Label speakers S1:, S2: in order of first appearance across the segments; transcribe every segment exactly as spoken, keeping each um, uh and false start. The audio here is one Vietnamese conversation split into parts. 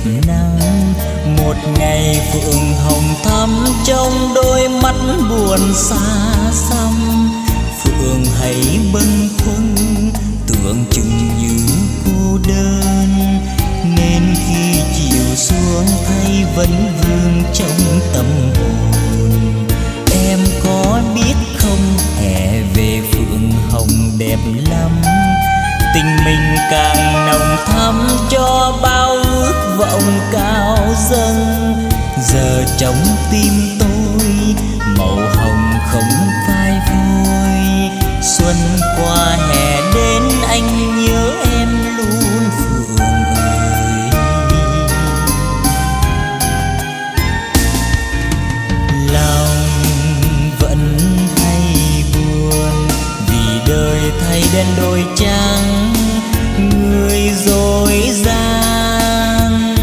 S1: nắng. Một ngày phượng hồng thắm trong đôi mắt buồn xa xăm. Phượng hãy bâng khuâng tưởng chừng như cô đơn, nên khi chiều xuống thấy vẫn vương trong tâm hồn. Em có biết không, hè về phượng hồng đẹp lắm. Tình mình càng nồng thắm cho bao ước vọng cao dâng. Giờ trong tim tôi màu hồng không phai vui. Xuân qua hè đến anh nhớ em luôn Phượng ơi. Lòng vẫn hay buồn vì đời thay đen đổi trắng. Người dối gian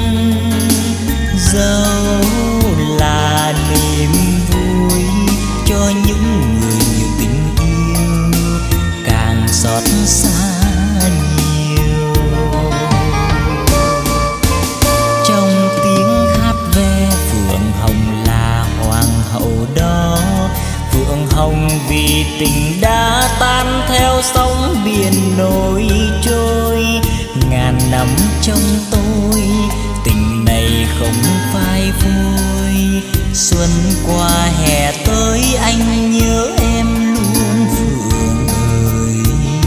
S1: dẫu là niềm vui cho những người nhiều tình yêu, càng xót xa nhiều. Trong tiếng hát ve phượng hồng là hoàng hậu đó. Phượng hồng vì tình đã tan theo sóng biển nổi trôi. Ngàn năm trong tôi tình này không phai phôi. Xuân qua hè tới anh nhớ em luôn Phượng ơi.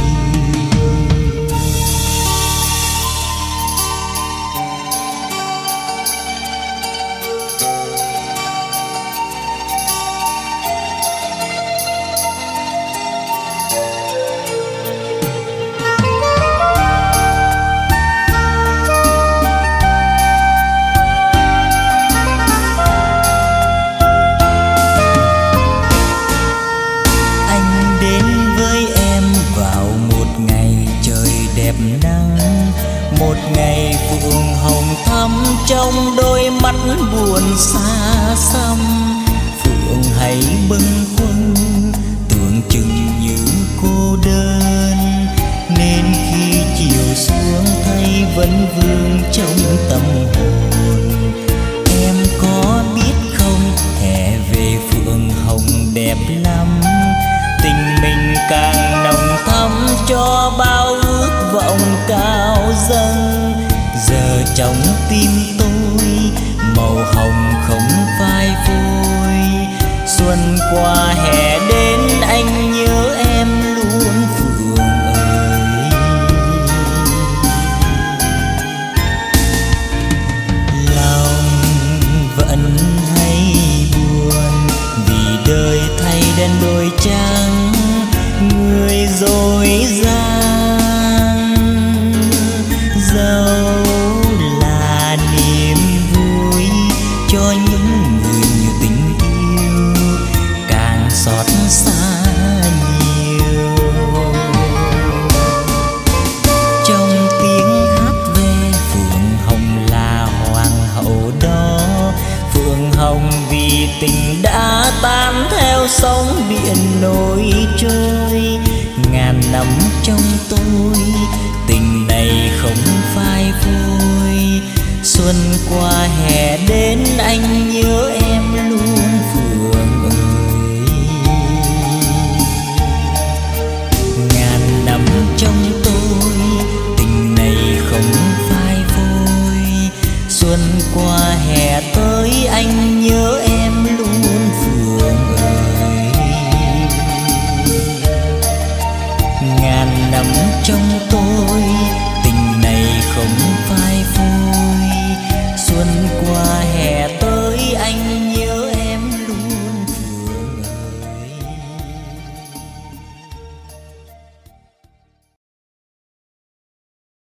S1: Một ngày phượng hồng thắm trong đôi mắt buồn xa xăm. Phượng hãy bâng khuâng tưởng chừng như cô đơn, nên khi chiều xuống thấy vẫn vương trong tâm hồn. Em có biết không, hè về phượng hồng đẹp lắm. Tình mình càng nồng thắm cho bao ước vọng cao dâng. Giờ trong tim tôi màu hồng không phai phôi. Xuân qua hè đến anh nhớ em luôn Phượng ơi. Lòng vẫn hay buồn vì đời thay đen đổi trắng. Người dối gian dẫu là niềm vui cho những người nhiều tình yêu, càng xót xa nhiều. Trong tiếng hát về phượng hồng là hoàng hậu đó. Phượng hồng vì tình đã tan theo sóng biển nổi trôi. Ngàn năm trong tôi tình này không phai phôi. Xuân qua hè đến anh nhớ em luôn